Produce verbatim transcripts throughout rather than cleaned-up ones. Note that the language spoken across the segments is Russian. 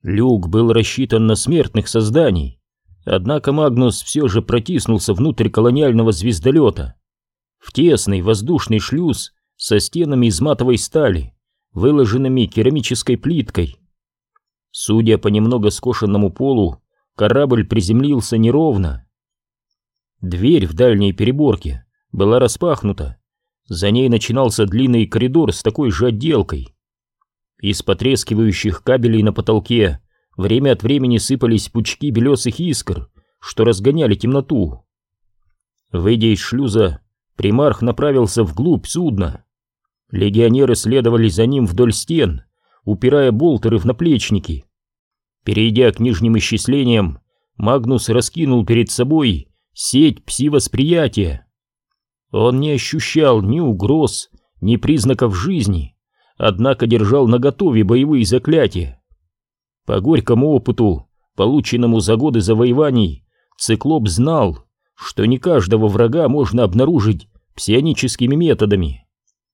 Люк был рассчитан на смертных созданий, однако Магнус все же протиснулся внутрь колониального звездолета, в тесный воздушный шлюз со стенами из матовой стали, выложенными керамической плиткой. Судя по немного скошенному полу, корабль приземлился неровно. Дверь в дальней переборке была распахнута, за ней начинался длинный коридор с такой же отделкой. Из потрескивающих кабелей на потолке время от времени сыпались пучки белесых искр, что разгоняли темноту. Выйдя из шлюза, примарх направился вглубь судна. Легионеры следовали за ним вдоль стен, упирая болтеры в наплечники. Перейдя к нижним исчислениям, Магнус раскинул перед собой сеть пси-восприятия. Он не ощущал ни угроз, ни признаков жизни, однако держал наготове боевые заклятия. По горькому опыту, полученному за годы завоеваний, Циклоп знал, что не каждого врага можно обнаружить псионическими методами.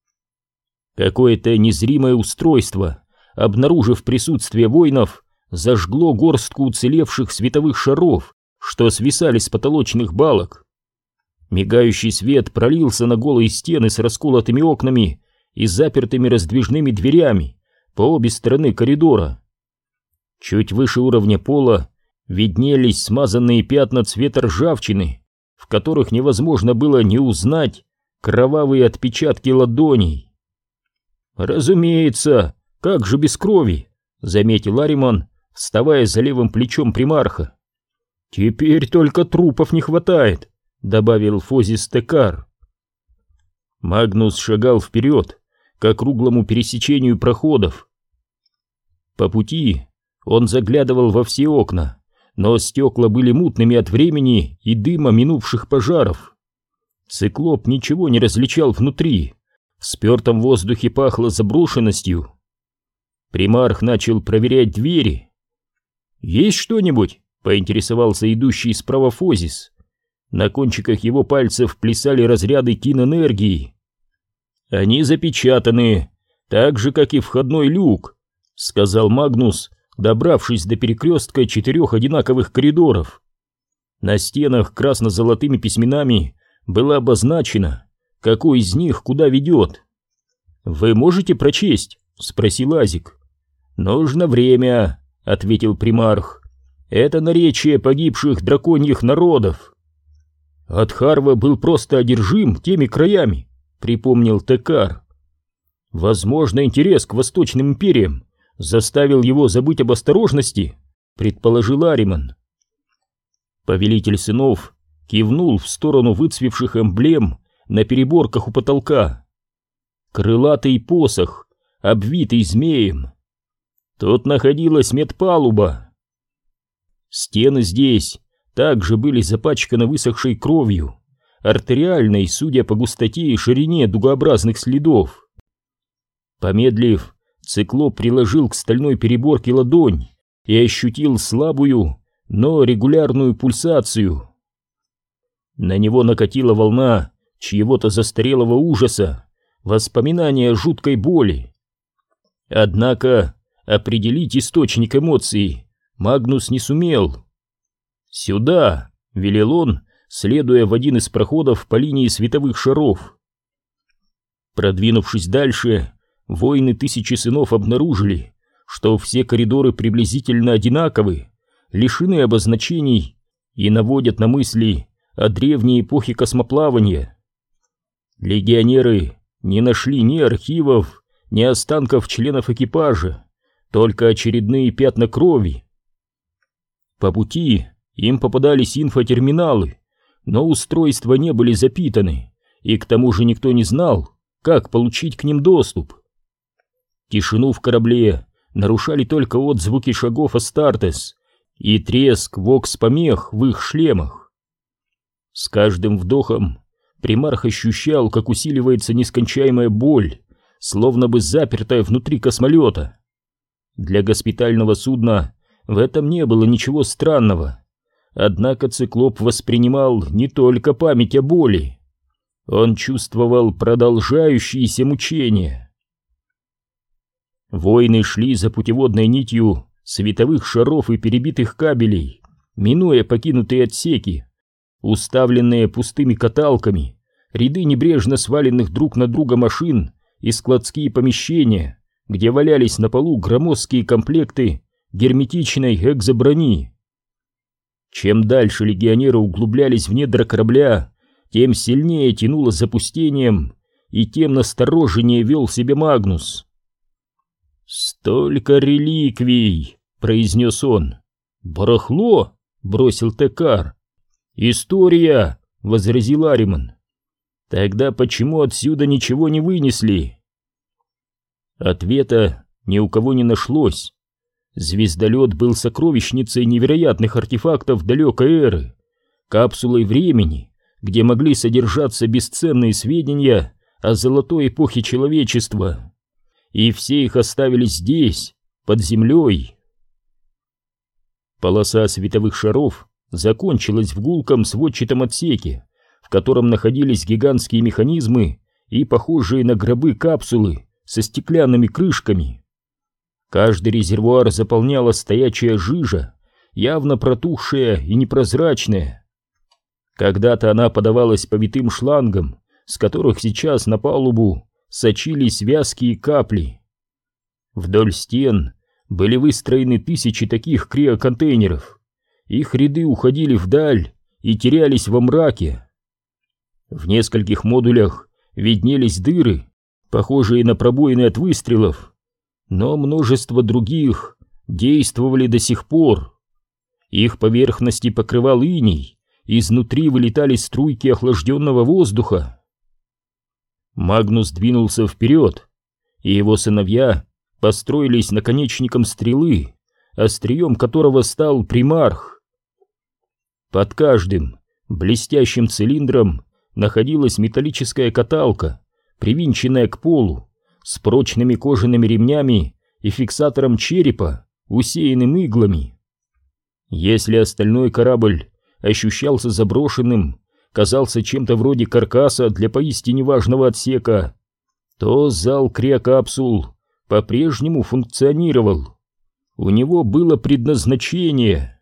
Какое-то незримое устройство, обнаружив присутствие воинов, зажгло горстку уцелевших световых шаров, что свисали с потолочных балок. Мигающий свет пролился на голые стены с расколотыми окнами и запертыми раздвижными дверями по обе стороны коридора. Чуть выше уровня пола виднелись смазанные пятна цвета ржавчины, в которых невозможно было не узнать кровавые отпечатки ладоней. «Разумеется, как же без крови?» — заметил Ариман, вставая за левым плечом примарха. «Теперь только трупов не хватает», — добавил Фозис Текар. Магнус шагал вперед к округлому пересечению проходов. По пути он заглядывал во все окна, но стекла были мутными от времени и дыма минувших пожаров. Циклоп ничего не различал внутри, в спертом воздухе пахло заброшенностью. Примарх начал проверять двери. «Есть что-нибудь?» — поинтересовался идущий справа Фозис. На кончиках его пальцев плясали разряды кинэнергии. «Они запечатаны, так же, как и входной люк», — сказал Магнус, добравшись до перекрестка четырех одинаковых коридоров. На стенах красно-золотыми письменами было обозначено, какой из них куда ведет. «Вы можете прочесть?» — спросил Азик. «Нужно время», — ответил примарх. «Это наречие погибших драконьих народов». «Адхарва был просто одержим теми краями», — припомнил Текар. «Возможно, интерес к восточным империям заставил его забыть об осторожности», — предположил Ариман. Повелитель сынов кивнул в сторону выцвевших эмблем на переборках у потолка. Крылатый посох, обвитый змеем. Тут находилась медпалуба. Стены здесь также были запачканы высохшей кровью, артериальной, судя по густоте и ширине дугообразных следов. Помедлив, Циклоп приложил к стальной переборке ладонь и ощутил слабую, но регулярную пульсацию. На него накатила волна чьего-то застарелого ужаса, воспоминания о жуткой боли. Однако определить источник эмоций Магнус не сумел. «Сюда!» — велел он, следуя в один из проходов по линии световых шаров. Продвинувшись дальше, воины Тысячи Сынов обнаружили, что все коридоры приблизительно одинаковы, лишены обозначений и наводят на мысли о древней эпохе космоплавания. Легионеры не нашли ни архивов, ни останков членов экипажа, только очередные пятна крови. По пути им попадались инфотерминалы, но устройства не были запитаны, и к тому же никто не знал, как получить к ним доступ. Тишину в корабле нарушали только отзвуки шагов Астартес и треск вокс-помех в их шлемах. С каждым вдохом примарх ощущал, как усиливается нескончаемая боль, словно бы запертая внутри космолета. Для госпитального судна в этом не было ничего странного, однако Циклоп воспринимал не только память о боли. Он чувствовал продолжающиеся мучения. Воины шли за путеводной нитью световых шаров и перебитых кабелей, минуя покинутые отсеки, уставленные пустыми каталками, ряды небрежно сваленных друг на друга машин и складские помещения, где валялись на полу громоздкие комплекты герметичной экзоброни. Чем дальше легионеры углублялись в недра корабля, тем сильнее тянуло запустением, и тем настороженнее вел себя Магнус. «Столько реликвий!» — произнес он. «Барахло!» — бросил Текар. «История!» — возразил Ариман. «Тогда почему отсюда ничего не вынесли?» Ответа ни у кого не нашлось. Звездолет был сокровищницей невероятных артефактов далекой эры, капсулой времени, где могли содержаться бесценные сведения о золотой эпохе человечества. И все их оставили здесь, под землей. Полоса световых шаров закончилась в гулком сводчатом отсеке, в котором находились гигантские механизмы и похожие на гробы капсулы со стеклянными крышками. Каждый резервуар заполняла стоячая жижа, явно протухшая и непрозрачная. Когда-то она подавалась по витым шлангам, с которых сейчас на палубу сочились вязкие капли. Вдоль стен были выстроены тысячи таких криоконтейнеров. Их ряды уходили вдаль и терялись во мраке. В нескольких модулях виднелись дыры, похожие на пробоины от выстрелов, но множество других действовали до сих пор. Их поверхности покрывал иней, изнутри вылетали струйки охлажденного воздуха. Магнус двинулся вперед, и его сыновья построились наконечником стрелы, острием которого стал примарх. Под каждым блестящим цилиндром находилась металлическая каталка, привинченная к полу, с прочными кожаными ремнями и фиксатором черепа, усеянным иглами. Если остальной корабль ощущался заброшенным, казался чем-то вроде каркаса для поистине важного отсека, то зал криокапсул по-прежнему функционировал. У него было предназначение.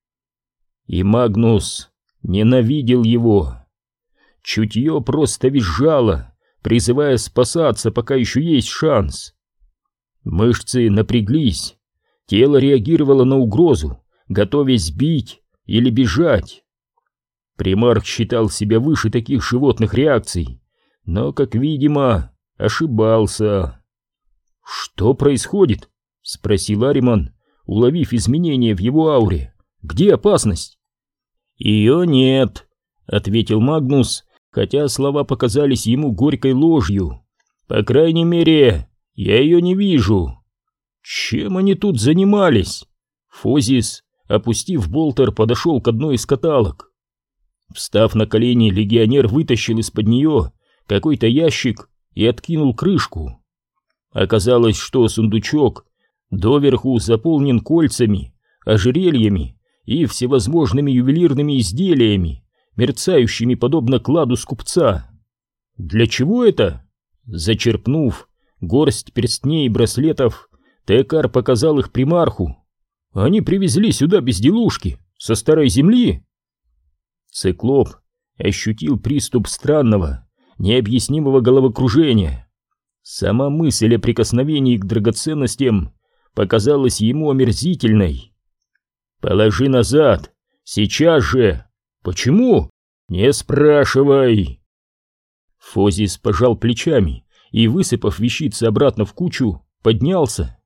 И Магнус ненавидел его. Чутье просто визжало, призывая спасаться, пока еще есть шанс. Мышцы напряглись, тело реагировало на угрозу, готовясь бить или бежать. Примарх считал себя выше таких животных реакций, но, как видимо, ошибался. «Что происходит?» — спросил Ариман, уловив изменения в его ауре. «Где опасность?» «Ее нет», — ответил Магнус, хотя слова показались ему горькой ложью. «По крайней мере, я ее не вижу». «Чем они тут занимались?» Фозис, опустив болтер, подошел к одной из каталог. Встав на колени, легионер вытащил из-под нее какой-то ящик и откинул крышку. Оказалось, что сундучок доверху заполнен кольцами, ожерельями и всевозможными ювелирными изделиями, мерцающими подобно кладу скупца. Для чего это? Зачерпнув горсть перстней и браслетов, Текар показал их примарху. Они привезли сюда безделушки со старой земли. Циклоп ощутил приступ странного, необъяснимого головокружения. Сама мысль о прикосновении к драгоценностям показалась ему омерзительной. «Положи назад! Сейчас же!» «Почему?» «Не спрашивай!» Фозис пожал плечами и, высыпав вещицы обратно в кучу, поднялся.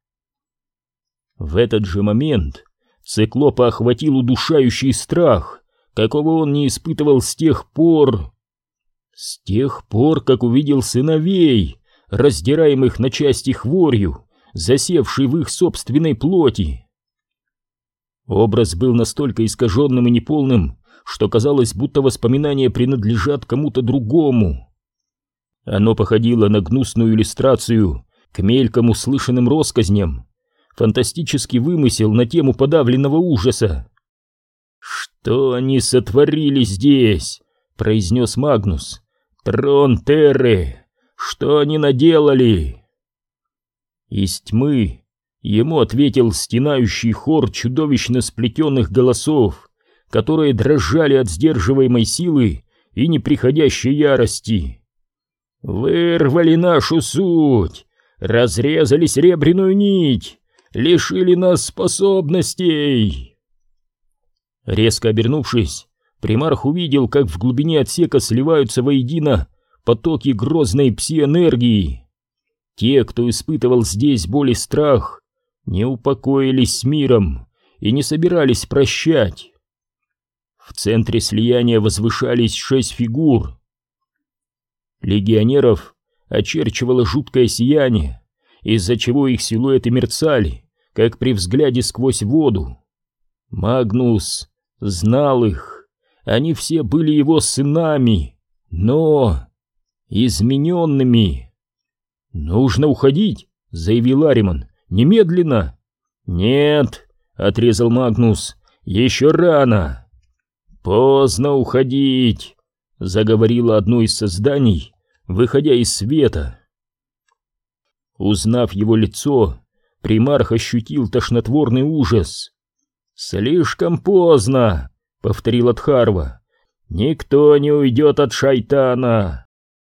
В этот же момент Циклопа охватил удушающий страх, какого он не испытывал с тех пор... С тех пор, как увидел сыновей, раздираемых на части хворью, засевшей в их собственной плоти. Образ был настолько искаженным и неполным, что казалось, будто воспоминания принадлежат кому-то другому. Оно походило на гнусную иллюстрацию к мельком услышанным россказням, фантастический вымысел на тему подавленного ужаса. «Что они сотворили здесь?» — произнес Магнус. «Трон Терры! Что они наделали?» Из тьмы Ему ответил стенающий хор чудовищно сплетенных голосов, которые дрожали от сдерживаемой силы и неприходящей ярости. «Вырвали нашу суть, разрезали серебряную нить, лишили нас способностей!» Резко обернувшись, примарх увидел, как в глубине отсека сливаются воедино потоки грозной пси-энергии. Те, кто испытывал здесь боль и страх, не упокоились с миром и не собирались прощать. В центре слияния возвышались шесть фигур. Легионеров очерчивало жуткое сияние, из-за чего их силуэты мерцали, как при взгляде сквозь воду. Магнус знал их, они все были его сынами, но измененными. «Нужно уходить», — заявил Ариман, — «немедленно». «Нет», — отрезал Магнус, — «еще рано». «Поздно уходить», — заговорило одно из созданий, выходя из света. Узнав его лицо, примарх ощутил тошнотворный ужас. «Слишком поздно», — повторил Адхарва, — «никто не уйдет от шайтана».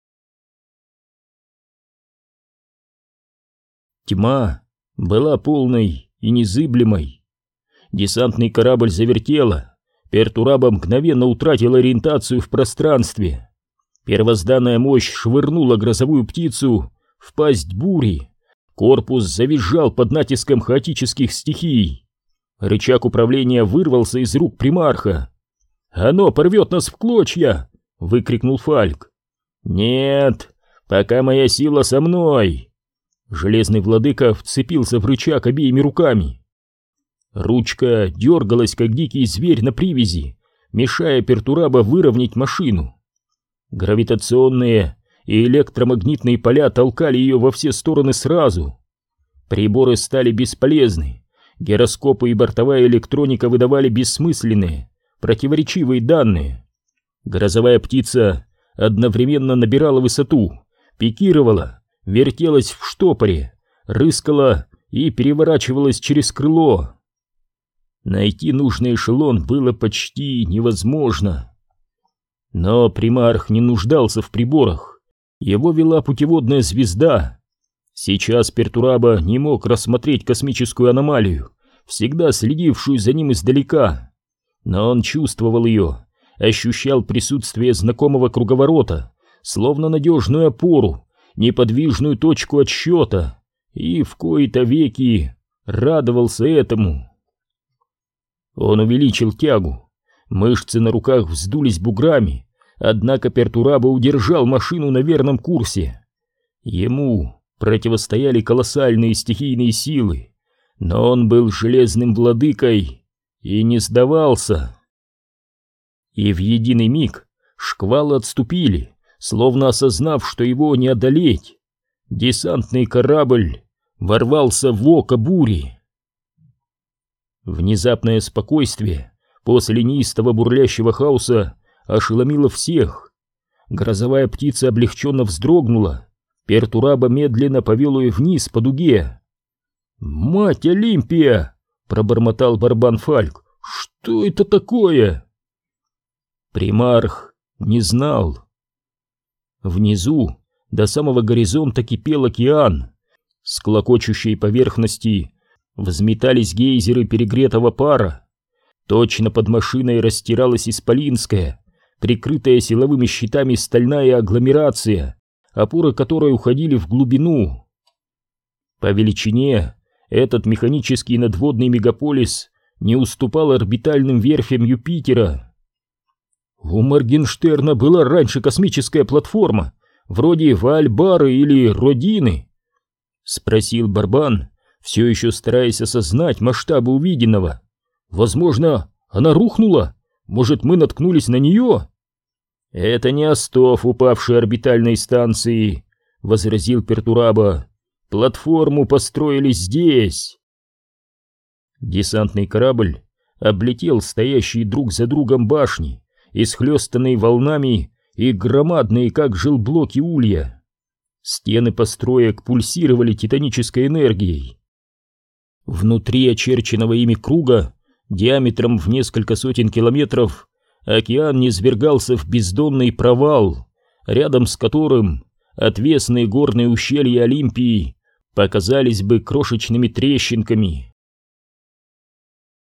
Тьма была полной и незыблемой. Десантный корабль завертело, Пертураба мгновенно утратил ориентацию в пространстве. Первозданная мощь швырнула грозовую птицу в пасть бури. Корпус завизжал под натиском хаотических стихий. Рычаг управления вырвался из рук примарха. «Оно порвет нас в клочья!» — выкрикнул Фальк. «Нет, пока моя сила со мной!» Железный владыка вцепился в рычаг обеими руками. Ручка дергалась, как дикий зверь на привязи, мешая Пертураба выровнять машину. Гравитационные и электромагнитные поля толкали ее во все стороны сразу. Приборы стали бесполезны, гироскопы и бортовая электроника выдавали бессмысленные, противоречивые данные. Грозовая птица одновременно набирала высоту, пикировала, вертелась в штопоре, рыскала и переворачивалась через крыло. Найти нужный эшелон было почти невозможно. Но примарх не нуждался в приборах. Его вела путеводная звезда. Сейчас Пертураба не мог рассмотреть космическую аномалию, всегда следившую за ним издалека. Но он чувствовал ее, ощущал присутствие знакомого круговорота, словно надежную опору, неподвижную точку отсчета, и в кои-то веки радовался этому. Он увеличил тягу, мышцы на руках вздулись буграми, однако Пертураба удержал машину на верном курсе. Ему противостояли колоссальные стихийные силы, но он был железным владыкой и не сдавался. И в единый миг шквалы отступили, словно осознав, что его не одолеть. Десантный корабль ворвался в око бури. Внезапное спокойствие после неистово бурлящего хаоса ошеломило всех. Грозовая птица облегченно вздрогнула. Пертураба медленно повел ее вниз по дуге. «Мать Олимпия!» — пробормотал Барбан Фальк. «Что это такое?» Примарх не знал. Внизу до самого горизонта кипел океан. С клокочущей поверхности взметались гейзеры перегретого пара. Точно под машиной растиралась исполинская, прикрытая силовыми щитами стальная агломерация, опоры которой уходили в глубину. По величине этот механический надводный мегаполис не уступал орбитальным верфям Юпитера. У Моргенштерна была раньше космическая платформа, вроде Ваальбары или Родины? Спросил Барбан, все еще стараясь осознать масштабы увиденного. Возможно, она рухнула? Может, мы наткнулись на нее? Это не остов упавшей орбитальной станции, возразил Пертураба. Платформу построили здесь. Десантный корабль облетел стоящие друг за другом башни, исхлестанные волнами и громадные, как жилблоки, улья. Стены построек пульсировали титанической энергией. Внутри очерченного ими круга, диаметром в несколько сотен километров, океан низвергался в бездонный провал, рядом с которым отвесные горные ущелья Олимпии показались бы крошечными трещинками.